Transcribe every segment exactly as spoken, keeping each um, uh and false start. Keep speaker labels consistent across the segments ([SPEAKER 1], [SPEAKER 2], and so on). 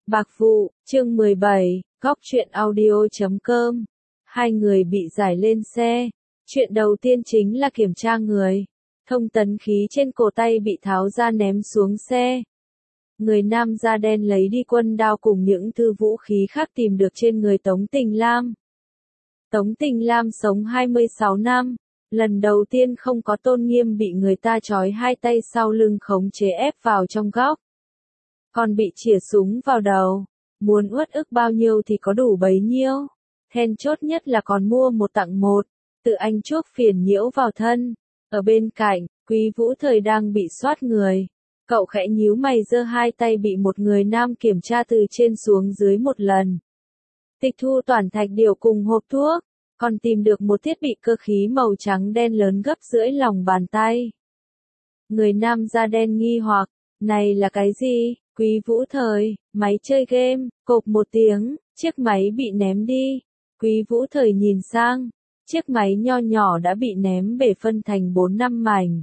[SPEAKER 1] Bạc vụ, chương mười bảy, góc truyện audio chấm com. Hai người bị giải lên xe. Chuyện đầu tiên chính là kiểm tra người. Thông tấn khí trên cổ tay bị tháo ra ném xuống xe. Người nam da đen lấy đi quân đao cùng những thư vũ khí khác tìm được trên người Tống Tình Lam. Tống Tình Lam sống hai mươi sáu năm. Lần đầu tiên không có tôn nghiêm bị người ta trói hai tay sau lưng khống chế ép vào trong góc. Còn bị chĩa súng vào đầu. Muốn uất ức bao nhiêu thì có đủ bấy nhiêu. Then chốt nhất là còn mua một tặng một. Tự anh chuốc phiền nhiễu vào thân. Ở bên cạnh, Quý Vũ Thời đang bị soát người. Cậu khẽ nhíu mày giơ hai tay bị một người nam kiểm tra từ trên xuống dưới một lần. Tịch thu toàn thạch điều cùng hộp thuốc. Còn tìm được một thiết bị cơ khí màu trắng đen lớn gấp rưỡi lòng bàn tay. Người nam da đen nghi hoặc, này là cái gì? Quý Vũ Thời, máy chơi game, cộp một tiếng, chiếc máy bị ném đi. Quý Vũ Thời nhìn sang, chiếc máy nho nhỏ đã bị ném bể phân thành bốn năm mảnh.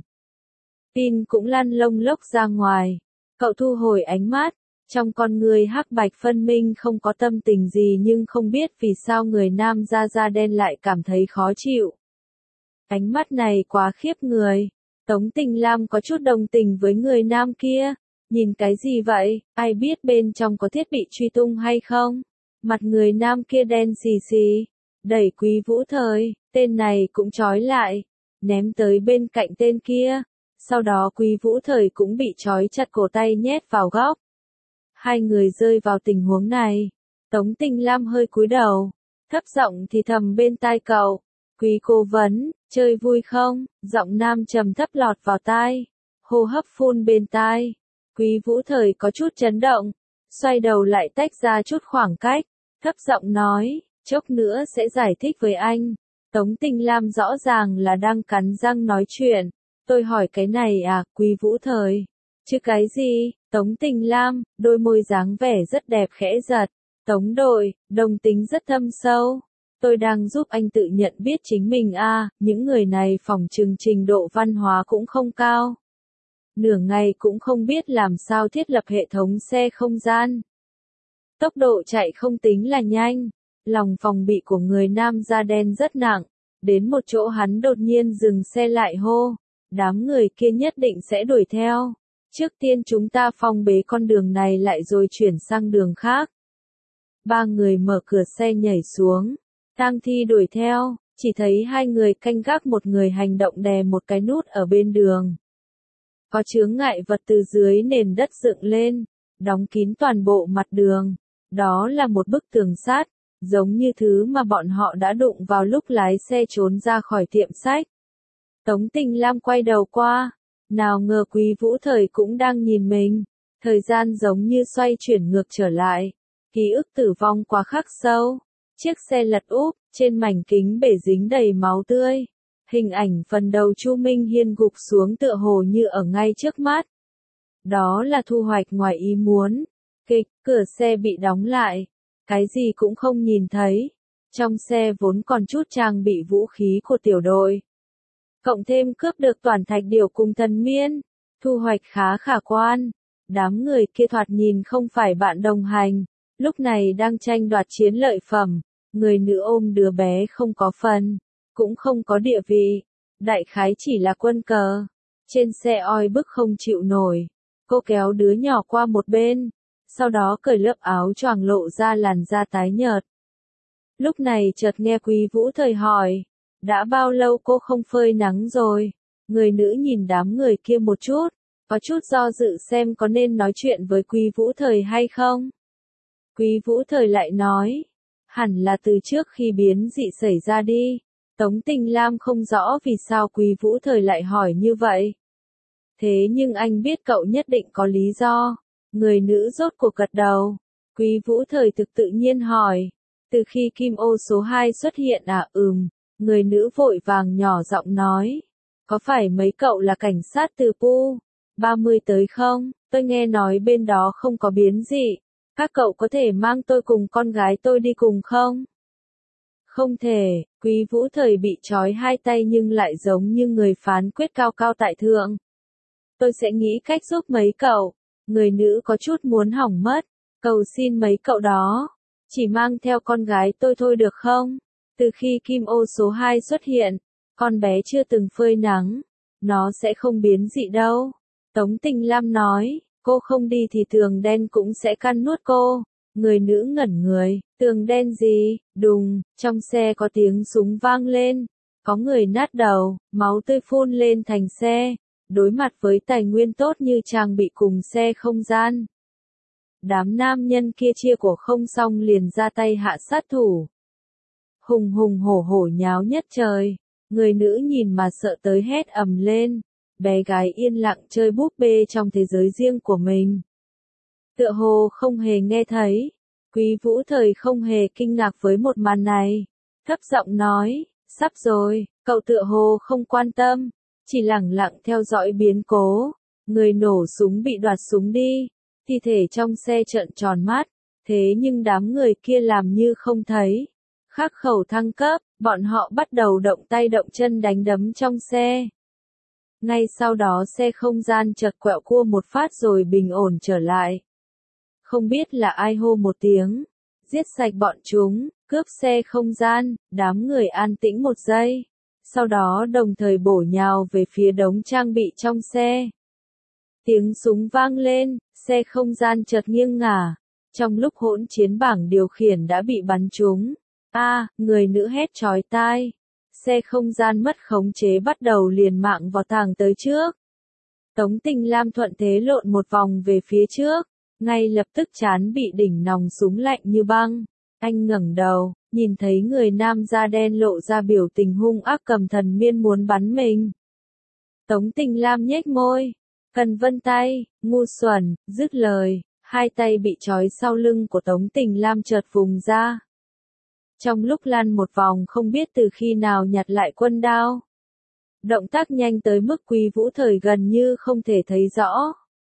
[SPEAKER 1] Pin cũng lăn lông lốc ra ngoài. Cậu thu hồi ánh mắt, trong con người hắc bạch phân minh không có tâm tình gì nhưng không biết vì sao người nam da da đen lại cảm thấy khó chịu. Ánh mắt này quá khiếp người. Tống Tình Lam có chút đồng tình với người nam kia. Nhìn cái gì vậy, ai biết bên trong có thiết bị truy tung hay không? Mặt người nam kia đen xì xì. Đẩy Quý Vũ Thời, tên này cũng trói lại. Ném tới bên cạnh tên kia. Sau đó Quý Vũ Thời cũng bị trói chặt cổ tay nhét vào góc. Hai người rơi vào tình huống này. Tống Tình Lam hơi cúi đầu. Thấp giọng thì thầm bên tai cậu. Quý cố vấn, chơi vui không? Giọng nam trầm thấp lọt vào tai. Hô hấp phun bên tai. Quý Vũ Thời có chút chấn động. Xoay đầu lại tách ra chút khoảng cách. Thấp giọng nói, chốc nữa sẽ giải thích với anh. Tống Tình Lam rõ ràng là đang cắn răng nói chuyện. Tôi hỏi cái này à, Quý Vũ Thời? Chứ cái gì? Tống Tình Lam, đôi môi dáng vẻ rất đẹp khẽ giật. Tống đội, đồng tính rất thâm sâu. Tôi đang giúp anh tự nhận biết chính mình à, những người này phỏng chừng trình độ văn hóa cũng không cao. Nửa ngày cũng không biết làm sao thiết lập hệ thống xe không gian. Tốc độ chạy không tính là nhanh. Lòng phòng bị của người nam da đen rất nặng. Đến một chỗ hắn đột nhiên dừng xe lại hô. Đám người kia nhất định sẽ đuổi theo. Trước tiên chúng ta phong bế con đường này lại rồi chuyển sang đường khác. Ba người mở cửa xe nhảy xuống. Tang Thi đuổi theo, chỉ thấy hai người canh gác một người hành động đè một cái nút ở bên đường. Có chướng ngại vật từ dưới nền đất dựng lên, đóng kín toàn bộ mặt đường. Đó là một bức tường sắt, giống như thứ mà bọn họ đã đụng vào lúc lái xe trốn ra khỏi tiệm sách. Tống Tình Lam quay đầu qua, nào ngờ Quý Vũ Thời cũng đang nhìn mình. Thời gian giống như xoay chuyển ngược trở lại. Ký ức tử vong quá khắc sâu. Chiếc xe lật úp, trên mảnh kính bể dính đầy máu tươi. Hình ảnh phần đầu Chu Minh Hiên gục xuống tựa hồ như ở ngay trước mắt. Đó là thu hoạch ngoài ý muốn. Kịch, cửa xe bị đóng lại. Cái gì cũng không nhìn thấy. Trong xe vốn còn chút trang bị vũ khí của tiểu đội. Cộng thêm cướp được toàn thạch điểu cùng thần miên. Thu hoạch khá khả quan. Đám người kia thoạt nhìn không phải bạn đồng hành. Lúc này đang tranh đoạt chiến lợi phẩm. Người nữ ôm đứa bé không có phần. Cũng không có địa vị. Đại khái chỉ là quân cờ. Trên xe oi bức không chịu nổi. Cô kéo đứa nhỏ qua một bên. Sau đó cởi lớp áo choàng lộ ra làn da tái nhợt. Lúc này chợt nghe Quý Vũ Thời hỏi. Đã bao lâu cô không phơi nắng rồi? Người nữ nhìn đám người kia một chút. Có chút do dự xem có nên nói chuyện với Quý Vũ Thời hay không? Quý Vũ Thời lại nói. Hẳn là từ trước khi biến dị xảy ra đi. Tống Tình Lam không rõ vì sao Quý Vũ Thời lại hỏi như vậy. Thế nhưng anh biết cậu nhất định có lý do. Người nữ rốt cuộc gật đầu. Quý Vũ Thời thực tự nhiên hỏi. Từ khi Kim Ô số hai xuất hiện à? Ừm. Người nữ vội vàng nhỏ giọng nói. Có phải mấy cậu là cảnh sát từ Pu ba mươi tới không? Tôi nghe nói bên đó không có biến dị. Các cậu có thể mang tôi cùng con gái tôi đi cùng không? Không thể, Quý Vũ Thời bị trói hai tay nhưng lại giống như người phán quyết cao cao tại thượng. Tôi sẽ nghĩ cách giúp mấy cậu. Người nữ có chút muốn hỏng mất. Cầu xin mấy cậu đó, chỉ mang theo con gái tôi thôi được không? Từ khi kim ô số hai xuất hiện, con bé chưa từng phơi nắng, nó sẽ không biến dị đâu. Tống Tình Lam nói, cô không đi thì tường đen cũng sẽ căn nuốt cô. Người nữ ngẩn người, tường đen gì, đùng, trong xe có tiếng súng vang lên. Có người nát đầu, máu tươi phun lên thành xe. Đối mặt với tài nguyên tốt như trang bị cùng xe không gian. Đám nam nhân kia chia của không xong liền ra tay hạ sát thủ. Hùng hùng hổ hổ nháo nhất trời. Người nữ nhìn mà sợ tới hét ầm lên. Bé gái yên lặng chơi búp bê trong thế giới riêng của mình. Tựa hồ không hề nghe thấy. Quý Vũ Thời không hề kinh ngạc với một màn này. Thấp giọng nói, sắp rồi, cậu tựa hồ không quan tâm. Chỉ lẳng lặng theo dõi biến cố. Người nổ súng bị đoạt súng đi. Thi thể trong xe trợn tròn mắt. Thế nhưng đám người kia làm như không thấy. Khắc khẩu thăng cấp, bọn họ bắt đầu động tay động chân đánh đấm trong xe. Ngay sau đó xe không gian chợt quẹo cua một phát rồi bình ổn trở lại. Không biết là ai hô một tiếng. Giết sạch bọn chúng, cướp xe không gian, đám người an tĩnh một giây. Sau đó đồng thời bổ nhào về phía đống trang bị trong xe. Tiếng súng vang lên, xe không gian chợt nghiêng ngả. Trong lúc hỗn chiến bảng điều khiển đã bị bắn trúng. A, à, người nữ hét chói tai. Xe không gian mất khống chế bắt đầu liền mạng vào thẳng tới trước. Tống Tình Lam thuận thế lộn một vòng về phía trước. Ngay lập tức trán bị đỉnh nòng súng lạnh như băng. Anh ngẩng đầu, nhìn thấy người nam da đen lộ ra biểu tình hung ác cầm thần miên muốn bắn mình. Tống Tình Lam nhếch môi. Cần vân tay, ngu xuẩn, dứt lời, hai tay bị trói sau lưng của Tống Tình Lam chợt vùng ra. Trong lúc lăn một vòng không biết từ khi nào nhặt lại quân đao. Động tác nhanh tới mức Quý Vũ Thời gần như không thể thấy rõ.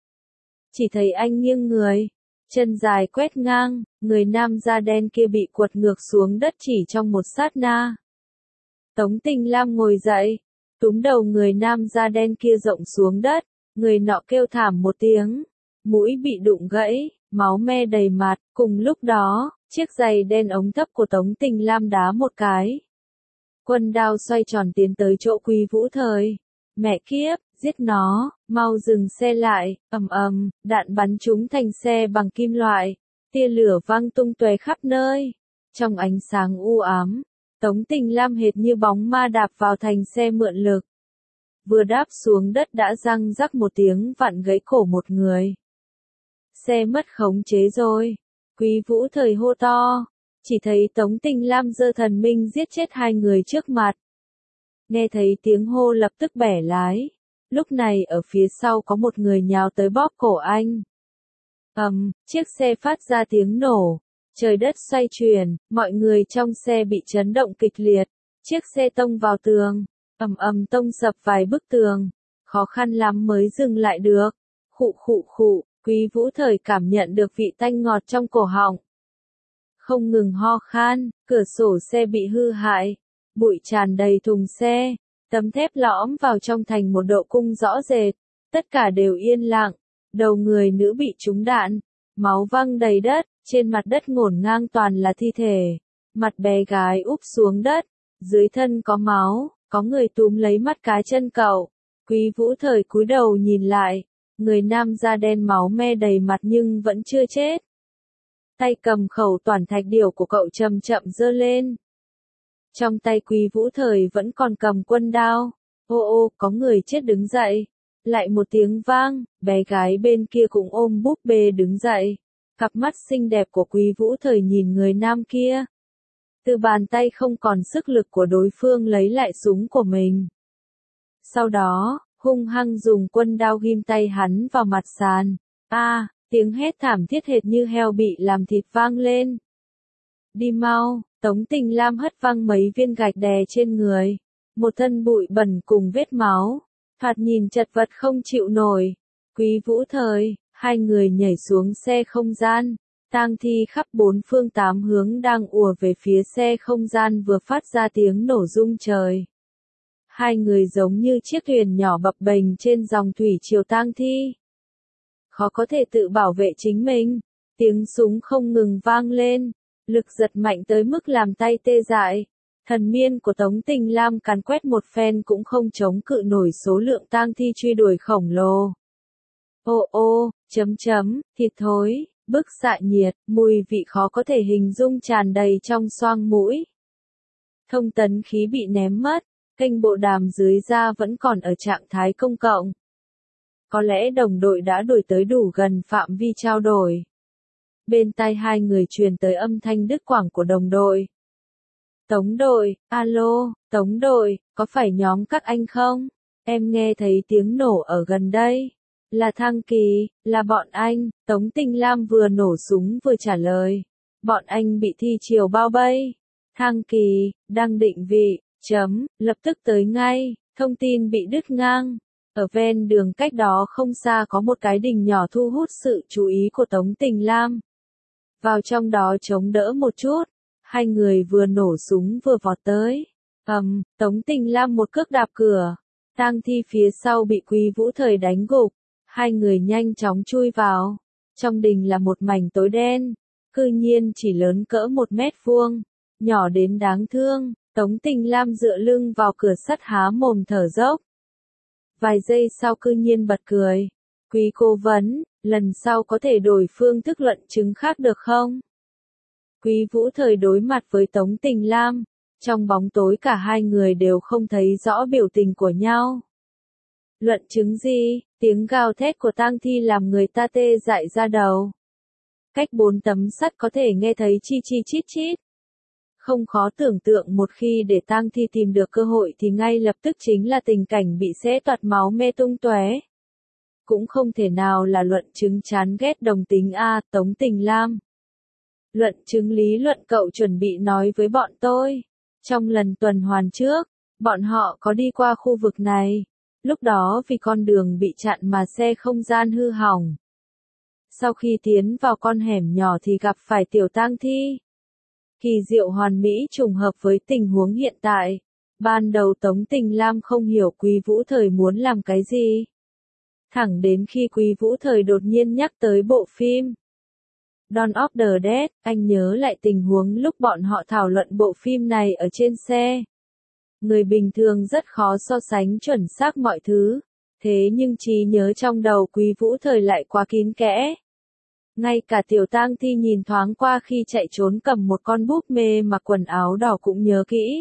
[SPEAKER 1] Chỉ thấy anh nghiêng người, chân dài quét ngang, người nam da đen kia bị quật ngược xuống đất chỉ trong một sát na. Tống Tình Lam ngồi dậy, túm đầu người nam da đen kia rộng xuống đất, người nọ kêu thảm một tiếng, mũi bị đụng gãy, máu me đầy mặt, cùng lúc đó, chiếc giày đen ống thấp của Tống Tình Lam đá một cái. Quân đao xoay tròn tiến tới chỗ Quý Vũ Thời. Mẹ kiếp, giết nó, mau dừng xe lại, ầm ầm, đạn bắn trúng thành xe bằng kim loại, tia lửa văng tung tóe khắp nơi. Trong ánh sáng u ám, Tống Tình Lam hệt như bóng ma đạp vào thành xe mượn lực. Vừa đáp xuống đất đã răng rắc một tiếng vặn gãy cổ một người. Xe mất khống chế rồi. Quý Vũ Thời hô to. Chỉ thấy Tống Tình Lam giơ thần minh giết chết hai người trước mặt. Nghe thấy tiếng hô lập tức bẻ lái. Lúc này ở phía sau có một người nhào tới bóp cổ anh. Ầm, chiếc xe phát ra tiếng nổ. Trời đất xoay chuyển, mọi người trong xe bị chấn động kịch liệt. Chiếc xe tông vào tường. Ầm ầm tông sập vài bức tường. Khó khăn lắm mới dừng lại được. Khụ khụ khụ, Quý Vũ Thời cảm nhận được vị tanh ngọt trong cổ họng. Không ngừng ho khan, cửa sổ xe bị hư hại. Bụi tràn đầy thùng xe. Tấm thép lõm vào trong thành một độ cung rõ rệt. Tất cả đều yên lặng. Đầu người nữ bị trúng đạn. Máu văng đầy đất. Trên mặt đất ngổn ngang toàn là thi thể. Mặt bé gái úp xuống đất. Dưới thân có máu. Có người túm lấy mắt cá chân cậu. Quý Vũ Thời cúi đầu nhìn lại. Người nam da đen máu me đầy mặt nhưng vẫn chưa chết. Tay cầm khẩu toàn thạch điểu của cậu chậm chậm giơ lên. Trong tay Quý Vũ Thời vẫn còn cầm quân đao. Ô ô, có người chết đứng dậy. Lại một tiếng vang, bé gái bên kia cũng ôm búp bê đứng dậy. Cặp mắt xinh đẹp của Quý Vũ Thời nhìn người nam kia. Từ bàn tay không còn sức lực của đối phương lấy lại súng của mình. Sau đó, hung hăng dùng quân đao ghim tay hắn vào mặt sàn. A, à, tiếng hét thảm thiết hệt như heo bị làm thịt vang lên. Đi mau, Tống Tình Lam hất văng mấy viên gạch đè trên người. Một thân bụi bẩn cùng vết máu. Thoạt nhìn chật vật không chịu nổi. Quý Vũ Thời, hai người nhảy xuống xe không gian. Tang thi khắp bốn phương tám hướng đang ùa về phía xe không gian vừa phát ra tiếng nổ rung trời. Hai người giống như chiếc thuyền nhỏ bập bềnh trên dòng thủy triều tang thi. Khó có thể tự bảo vệ chính mình. Tiếng súng không ngừng vang lên, lực giật mạnh tới mức làm tay tê dại. Thần miên của Tống Tình Lam càn quét một phen cũng không chống cự nổi số lượng tang thi truy đuổi khổng lồ. Ô ô, chấm chấm, thịt thối, bức xạ nhiệt, mùi vị khó có thể hình dung tràn đầy trong xoang mũi. Thông tấn khí bị ném mất, kênh bộ đàm dưới da vẫn còn ở trạng thái công cộng. Có lẽ đồng đội đã đuổi tới đủ gần phạm vi trao đổi. Bên tai hai người truyền tới âm thanh đứt quãng của đồng đội. Tống đội, alo, Tống đội, có phải nhóm các anh không? Em nghe thấy tiếng nổ ở gần đây. Là Thăng Kỳ, là bọn anh. Tống Tình Lam vừa nổ súng vừa trả lời. Bọn anh bị thi triều bao vây. Thăng Kỳ, đang định vị, chấm, lập tức tới ngay. Thông tin bị đứt ngang. Ở ven đường cách đó không xa có một cái đình nhỏ thu hút sự chú ý của Tống Tình Lam. Vào trong đó chống đỡ một chút. Hai người vừa nổ súng vừa vọt tới. Ầm, um, Tống Tình Lam một cước đạp cửa. Tang thi phía sau bị Quý Vũ Thời đánh gục. Hai người nhanh chóng chui vào. Trong đình là một mảnh tối đen. Cư nhiên chỉ lớn cỡ một mét vuông. Nhỏ đến đáng thương. Tống Tình Lam dựa lưng vào cửa sắt há mồm thở dốc. Vài giây sau cư nhiên bật cười. Quý cố vấn, lần sau có thể đổi phương thức luận chứng khác được không? Quý Vũ Thời đối mặt với Tống Tình Lam. Trong bóng tối cả hai người đều không thấy rõ biểu tình của nhau. Luận chứng gì? Tiếng gào thét của tang thi làm người ta tê dại ra đầu. Cách bốn tấm sắt có thể nghe thấy chi chi chít chít. Không khó tưởng tượng một khi để tang thi tìm được cơ hội thì ngay lập tức chính là tình cảnh bị xé toạc máu me tung tóe. Cũng không thể nào là luận chứng chán ghét đồng tính a, Tống Tình Lam. Luận chứng lý luận cậu chuẩn bị nói với bọn tôi. Trong lần tuần hoàn trước, bọn họ có đi qua khu vực này. Lúc đó vì con đường bị chặn mà xe không gian hư hỏng. Sau khi tiến vào con hẻm nhỏ thì gặp phải tiểu tang thi. Kỳ diệu hoàn mỹ trùng hợp với tình huống hiện tại. Ban đầu Tống Tình Lam không hiểu Quý Vũ Thời muốn làm cái gì. Thẳng đến khi Quý Vũ Thời đột nhiên nhắc tới bộ phim Dawn of the Dead, anh nhớ lại tình huống lúc bọn họ thảo luận bộ phim này ở trên xe. Người bình thường rất khó so sánh chuẩn xác mọi thứ, thế nhưng trí nhớ trong đầu Quý Vũ Thời lại quá kín kẽ. Ngay cả tiểu tang thi nhìn thoáng qua khi chạy trốn cầm một con búp bê mặc quần áo đỏ cũng nhớ kỹ.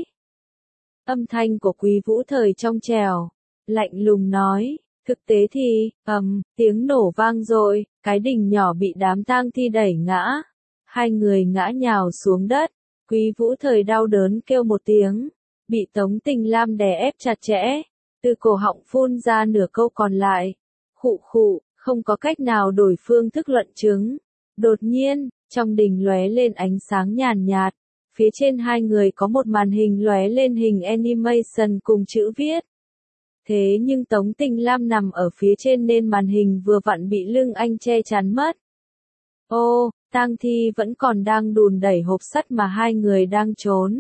[SPEAKER 1] Âm thanh của Quý Vũ Thời trong trẻo, lạnh lùng nói, thực tế thì, ầm, um, tiếng nổ vang rồi, cái đình nhỏ bị đám tang thi đẩy ngã. Hai người ngã nhào xuống đất, Quý Vũ Thời đau đớn kêu một tiếng, bị Tống Tình Lam đè ép chặt chẽ, từ cổ họng phun ra nửa câu còn lại. Khụ khụ, không có cách nào đổi phương thức luận chứng. Đột nhiên, trong đình lóe lên ánh sáng nhàn nhạt, phía trên hai người có một màn hình lóe lên hình animation cùng chữ viết. Thế nhưng Tống Tình Lam nằm ở phía trên nên màn hình vừa vặn bị lưng anh che chắn mất. Ô, tang thi vẫn còn đang đùn đẩy hộp sắt mà hai người đang trốn.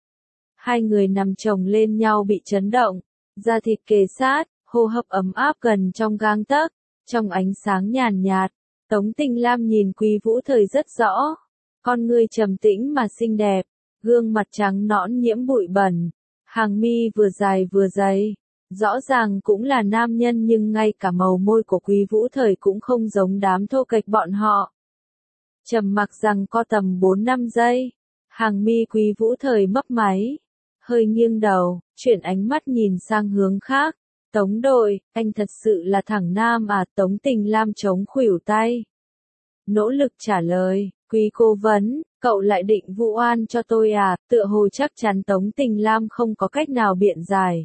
[SPEAKER 1] Hai người nằm chồng lên nhau bị chấn động, da thịt kề sát, hô hấp ấm áp gần trong gang tấc, trong ánh sáng nhàn nhạt. Tống Tình Lam nhìn Quý Vũ Thời rất rõ, con ngươi trầm tĩnh mà xinh đẹp, gương mặt trắng nõn nhiễm bụi bẩn, hàng mi vừa dài vừa dày. Rõ ràng cũng là nam nhân nhưng ngay cả màu môi của Quý Vũ Thời cũng không giống đám thô kệch bọn họ. Trầm mặc rằng co tầm bốn năm giây, hàng mi Quý Vũ Thời mấp máy, hơi nghiêng đầu, chuyển ánh mắt nhìn sang hướng khác. Tống đội, anh thật sự là thằng nam à? Tống Tình Lam chống khuỷu tay. Nỗ lực trả lời, Quý cố vấn, cậu lại định vu oan cho tôi à? Tựa hồ chắc chắn Tống Tình Lam không có cách nào biện giải.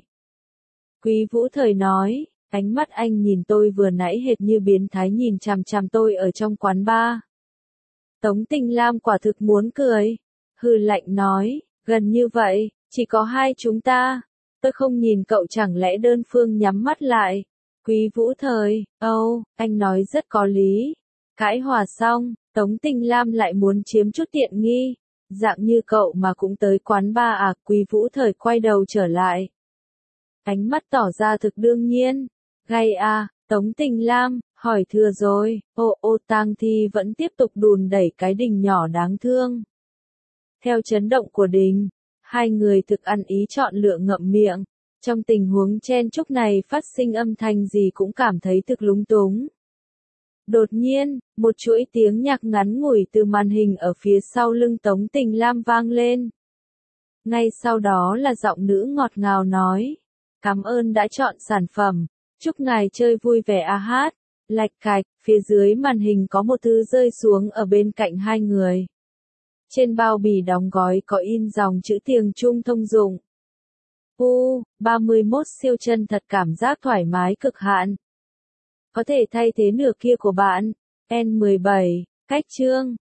[SPEAKER 1] Quý Vũ Thời nói, ánh mắt anh nhìn tôi vừa nãy hệt như biến thái nhìn chằm chằm tôi ở trong quán bar. Tống Tình Lam quả thực muốn cười, hừ lạnh nói, gần như vậy, chỉ có hai chúng ta, tôi không nhìn cậu chẳng lẽ đơn phương nhắm mắt lại. Quý Vũ Thời, âu, oh, anh nói rất có lý. Cãi hòa xong, Tống Tình Lam lại muốn chiếm chút tiện nghi, dạng như cậu mà cũng tới quán bar à? Quý Vũ Thời quay đầu trở lại. Ánh mắt tỏ ra thực đương nhiên. Gay à, Tống Tình Lam, Hỏi thừa rồi, ô ô tang thi vẫn tiếp tục đùn đẩy cái đình nhỏ đáng thương. Theo chấn động của đình, hai người thực ăn ý chọn lựa ngậm miệng. Trong tình huống chen chúc này phát sinh âm thanh gì cũng cảm thấy thực lúng túng. Đột nhiên, một chuỗi tiếng nhạc ngắn ngủi từ màn hình ở phía sau lưng Tống Tình Lam vang lên. Ngay sau đó là giọng nữ ngọt ngào nói. Cảm ơn đã chọn sản phẩm. Chúc ngài chơi vui vẻ a hát. Lạch cạch, phía dưới màn hình có một thứ rơi xuống ở bên cạnh hai người. Trên bao bì đóng gói có in dòng chữ tiếng Trung thông dụng. U, ba mươi mốt siêu chân thật cảm giác thoải mái cực hạn. Có thể thay thế nửa kia của bạn. N mười bảy, cách chương.